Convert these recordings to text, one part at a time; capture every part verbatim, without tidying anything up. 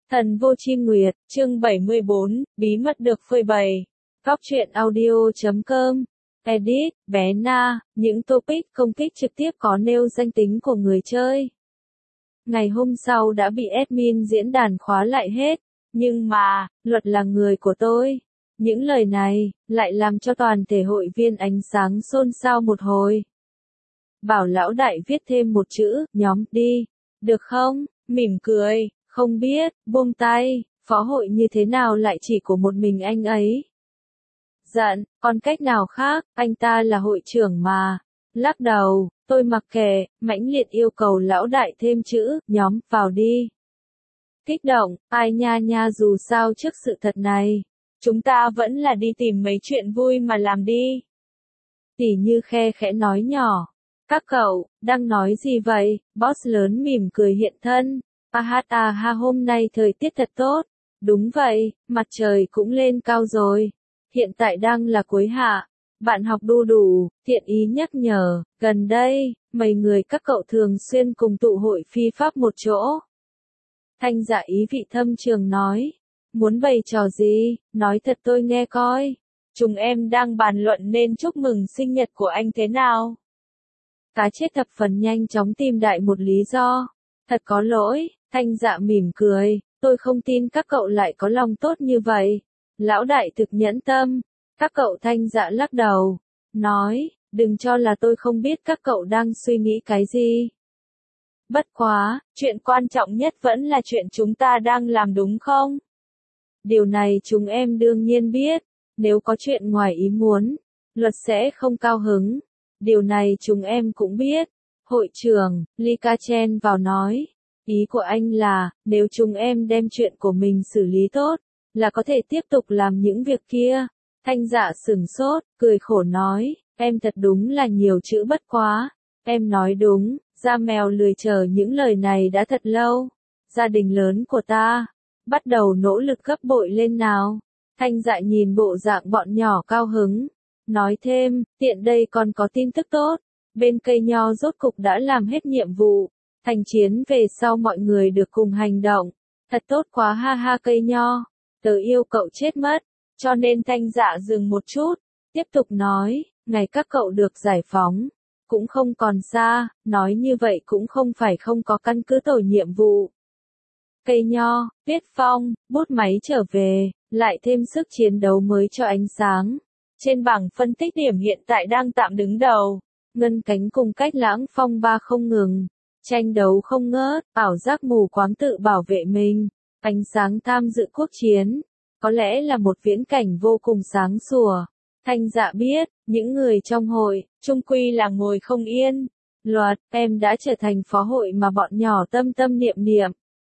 Thần Vô Chi Nguyệt, chương bảy mươi bốn, bí mật được phơi bày. Góc truyện audio chấm com. Edit, bé Na, những topic công kích trực tiếp có nêu danh tính của người chơi. Ngày hôm sau đã bị admin diễn đàn khóa lại hết, nhưng mà, luật là người của tôi. Những lời này, lại làm cho toàn thể hội viên ánh sáng xôn xao một hồi. Bảo lão đại viết thêm một chữ, nhóm, đi. Được không? Mỉm cười. Không biết, buông tay, phó hội như thế nào lại chỉ của một mình anh ấy. Giận, còn cách nào khác, anh ta là hội trưởng mà. Lắc đầu, tôi mặc kệ, mãnh liệt yêu cầu lão đại thêm chữ, nhóm, vào đi. Kích động, ai nha nha dù sao trước sự thật này. Chúng ta vẫn là đi tìm mấy chuyện vui mà làm đi. Tỉ như khe khẽ nói nhỏ. Các cậu, đang nói gì vậy? Boss lớn mỉm cười hiện thân. A hát a ha hôm nay thời tiết thật tốt. Đúng vậy, mặt trời cũng lên cao rồi. Hiện tại đang là cuối hạ. Bạn học đu đủ, thiện ý nhắc nhở, gần đây, mấy người các cậu thường xuyên cùng tụ hội phi pháp một chỗ. Thanh Dạ ý vị thâm trường nói. Muốn bày trò gì, nói thật tôi nghe coi. Chúng em đang bàn luận nên chúc mừng sinh nhật của anh thế nào. Cá chết thập phần nhanh chóng tìm đại một lý do. Thật có lỗi, Thanh Dạ mỉm cười, tôi không tin các cậu lại có lòng tốt như vậy. Lão đại thực nhẫn tâm. Các cậu Thanh Dạ lắc đầu, nói, đừng cho là tôi không biết các cậu đang suy nghĩ cái gì. Bất quá, chuyện quan trọng nhất vẫn là chuyện chúng ta đang làm đúng không? Điều này chúng em đương nhiên biết, nếu có chuyện ngoài ý muốn, luật sẽ không cao hứng. Điều này chúng em cũng biết. Hội trưởng, Ly Ca chen vào nói. Ý của anh là, nếu chúng em đem chuyện của mình xử lý tốt, là có thể tiếp tục làm những việc kia. Thanh Dạ sửng sốt, cười khổ nói, em thật đúng là nhiều chữ bất quá. Em nói đúng, da mèo lười chờ những lời này đã thật lâu. Gia đình lớn của ta, bắt đầu nỗ lực gấp bội lên nào. Thanh Dạ nhìn bộ dạng bọn nhỏ cao hứng. Nói thêm, tiện đây còn có tin tức tốt. Bên cây nho rốt cục đã làm hết nhiệm vụ. Thành chiến về sau mọi người được cùng hành động. Thật tốt quá ha ha cây nho. Tớ yêu cậu chết mất. Cho nên Thanh Dạ dừng một chút. Tiếp tục nói, ngày các cậu được giải phóng. Cũng không còn xa, nói như vậy cũng không phải không có căn cứ tổ nhiệm vụ. Cây nho, viết phong, bút máy trở về, lại thêm sức chiến đấu mới cho ánh sáng. Trên bảng phân tích điểm hiện tại đang tạm đứng đầu. Ngân Cánh cùng Cách Lãng phong ba không ngừng. Tranh đấu không ngớt, ảo giác mù quáng tự bảo vệ mình. Ánh sáng tham dự quốc chiến. Có lẽ là một viễn cảnh vô cùng sáng sủa. Thanh Dạ biết, những người trong hội, chung quy là ngồi không yên. Luật, em đã trở thành phó hội mà bọn nhỏ tâm tâm niệm niệm.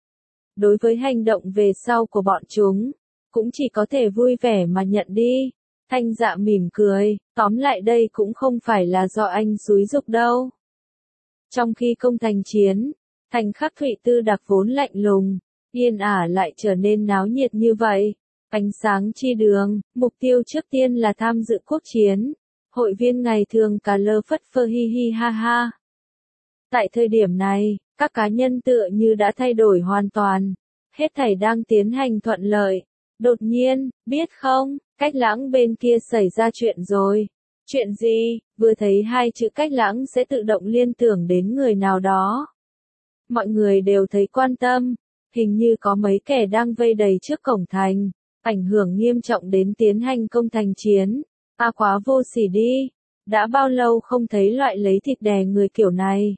Đối với hành động về sau của bọn chúng, cũng chỉ có thể vui vẻ mà nhận đi. Thanh Dạ mỉm cười, tóm lại đây cũng không phải là do anh xúi giục đâu. Trong khi công thành chiến, thành Khắc Thụy Tư đặc vốn lạnh lùng, yên ả lại trở nên náo nhiệt như vậy. Ánh sáng chi đường, mục tiêu trước tiên là tham dự quốc chiến. Hội viên ngày thường cả lơ phất phơ hi hi ha ha. Tại thời điểm này, các cá nhân tựa như đã thay đổi hoàn toàn. Hết thảy đang tiến hành thuận lợi. Đột nhiên, biết không, Cách Lãng bên kia xảy ra chuyện rồi. Chuyện gì? Vừa thấy hai chữ Cách Lãng sẽ tự động liên tưởng đến người nào đó. Mọi người đều thấy quan tâm. Hình như có mấy kẻ đang vây đầy trước cổng thành. Ảnh hưởng nghiêm trọng đến tiến hành công thành chiến. À quá vô sỉ đi. Đã bao lâu không thấy loại lấy thịt đè người kiểu này.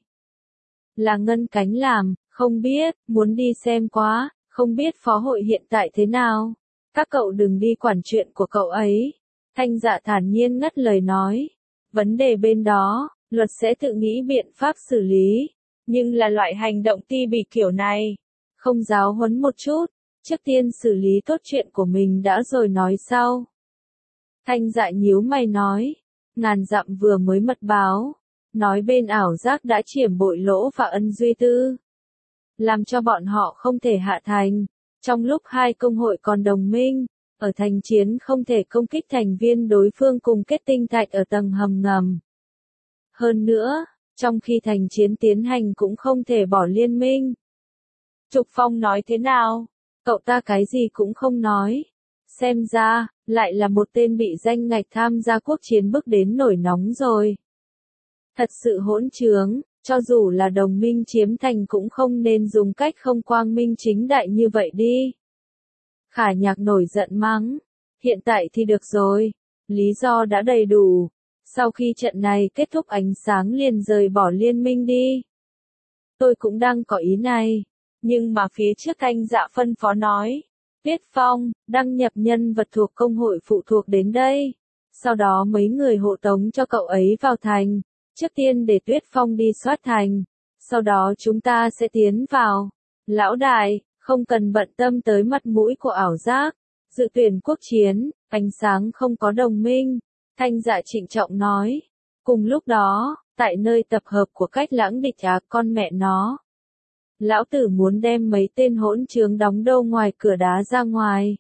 Là Ngân Cánh làm, không biết, muốn đi xem quá, không biết phó hội hiện tại thế nào. Các cậu đừng đi quản chuyện của cậu ấy. Thanh Dạ thản nhiên ngắt lời nói. Vấn đề bên đó, luật sẽ tự nghĩ biện pháp xử lý. Nhưng là loại hành động ti bỉ kiểu này. Không giáo huấn một chút. Trước tiên xử lý tốt chuyện của mình đã rồi nói sau. Thanh Dạ nhíu mày nói. Ngàn dặm vừa mới mật báo. Nói bên ảo giác đã chiểm bội lỗ và ân duy tư. Làm cho bọn họ không thể hạ thành. Trong lúc hai công hội còn đồng minh, ở thành chiến không thể công kích thành viên đối phương cùng kết tinh thạch ở tầng hầm ngầm. Hơn nữa, trong khi thành chiến tiến hành cũng không thể bỏ liên minh. Trục Phong nói thế nào? Cậu ta cái gì cũng không nói. Xem ra, lại là một tên bị danh ngạch tham gia quốc chiến bức đến nổi nóng rồi. Thật sự hỗn trướng, cho dù là đồng minh chiếm thành cũng không nên dùng cách không quang minh chính đại như vậy đi. Khả Nhạc nổi giận mắng. Hiện tại thì được rồi. Lý do đã đầy đủ. Sau khi trận này kết thúc ánh sáng liền rời bỏ liên minh đi. Tôi cũng đang có ý này. Nhưng mà phía trước Thanh Dạ phân phó nói. Tuyết Phong, đăng nhập nhân vật thuộc công hội phụ thuộc đến đây. Sau đó mấy người hộ tống cho cậu ấy vào thành. Trước tiên để Tuyết Phong đi soát thành. Sau đó chúng ta sẽ tiến vào. Lão đại, không cần bận tâm tới mặt mũi của ảo giác. Dự tuyển quốc chiến, ánh sáng không có đồng minh. Thanh Dạ trịnh trọng nói. Cùng lúc đó, tại nơi tập hợp của Cách Lãng địch á con mẹ nó. Lão tử muốn đem mấy tên hỗn trướng đóng đâu ngoài cửa đá ra ngoài.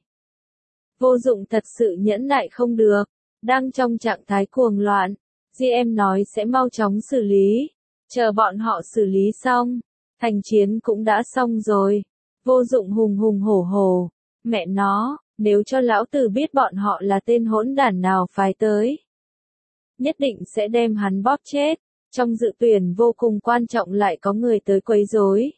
Vô dụng thật sự nhẫn nại không được. Đang trong trạng thái cuồng loạn. giê em nói sẽ mau chóng xử lý. Chờ bọn họ xử lý xong. Thành chiến cũng đã xong rồi. Vô dụng hùng hùng hổ hổ. Mẹ nó, nếu cho lão tử biết bọn họ là tên hỗn đản nào phái tới. Nhất định sẽ đem hắn bóp chết. Trong dự tuyển vô cùng quan trọng lại có người tới quấy rối.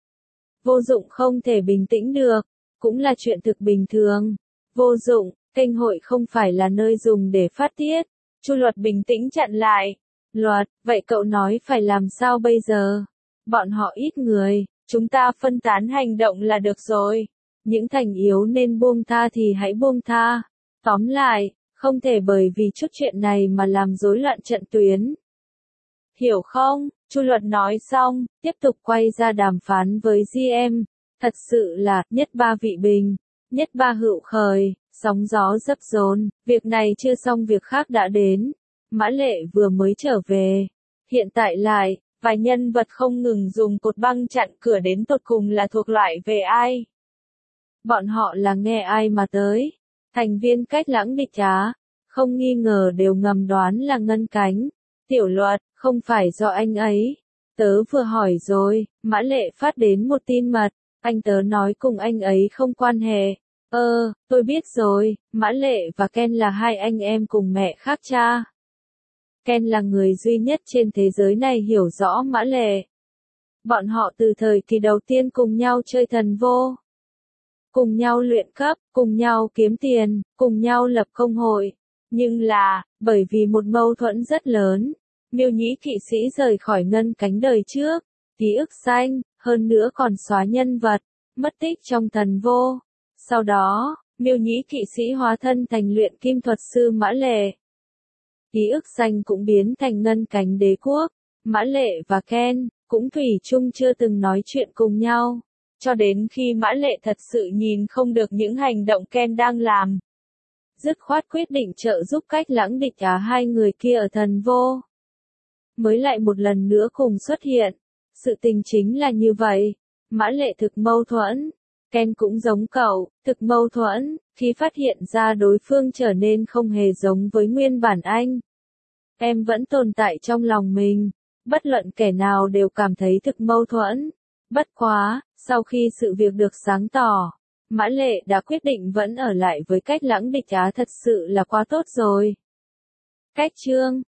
Vô dụng không thể bình tĩnh được. Cũng là chuyện thực bình thường. Vô dụng, kênh hội không phải là nơi dùng để phát tiết. Chu Luật bình tĩnh chặn lại. Luật, vậy cậu nói phải làm sao bây giờ? Bọn họ ít người, chúng ta phân tán hành động là được rồi. Những thành yếu nên buông tha thì hãy buông tha. Tóm lại, không thể bởi vì chút chuyện này mà làm rối loạn trận tuyến. Hiểu không? Chu Luật nói xong, tiếp tục quay ra đàm phán với giê em. Thật sự là, nhất ba vị bình, nhất ba hữu khởi, sóng gió dấp dồn, việc này chưa xong việc khác đã đến. Mã Lệ vừa mới trở về. Hiện tại lại, vài nhân vật không ngừng dùng cột băng chặn cửa đến tột cùng là thuộc loại về ai. Bọn họ là nghe ai mà tới. Thành viên Cách Lãng địch á, không nghi ngờ đều ngầm đoán là Ngân Cánh. Tiểu Luật, không phải do anh ấy. Tớ vừa hỏi rồi, Mã Lệ phát đến một tin mật, anh tớ nói cùng anh ấy không quan hệ. Ơ, tôi biết rồi, Mã Lệ và Ken là hai anh em cùng mẹ khác cha. Ken là người duy nhất trên thế giới này hiểu rõ Mã Lệ. Bọn họ từ thời kỳ đầu tiên cùng nhau chơi thần vô. Cùng nhau luyện cấp, cùng nhau kiếm tiền, cùng nhau lập công hội. Nhưng là, bởi vì một mâu thuẫn rất lớn, Miêu Nhĩ kỵ sĩ rời khỏi Ngân Cánh đời trước, ký ức xanh, hơn nữa còn xóa nhân vật, mất tích trong thần vô. Sau đó, Miêu Nhĩ kỵ sĩ hóa thân thành luyện kim thuật sư Mã Lệ. Ký ức xanh cũng biến thành Ngân Cánh đế quốc. Mã Lệ và Ken cũng thủy chung chưa từng nói chuyện cùng nhau. Cho đến khi Mã Lệ thật sự nhìn không được những hành động Ken đang làm. Dứt khoát quyết định trợ giúp Cách Lãng địch á hai người kia ở thần vô. Mới lại một lần nữa cùng xuất hiện. Sự tình chính là như vậy. Mã Lệ thực mâu thuẫn. Ken cũng giống cậu, thực mâu thuẫn, khi phát hiện ra đối phương trở nên không hề giống với nguyên bản anh. Em vẫn tồn tại trong lòng mình. Bất luận kẻ nào đều cảm thấy thực mâu thuẫn. Bất quá, sau khi sự việc được sáng tỏ, Mã Lệ đã quyết định vẫn ở lại với Cách Lãng địch á thật sự là quá tốt rồi. Cách chương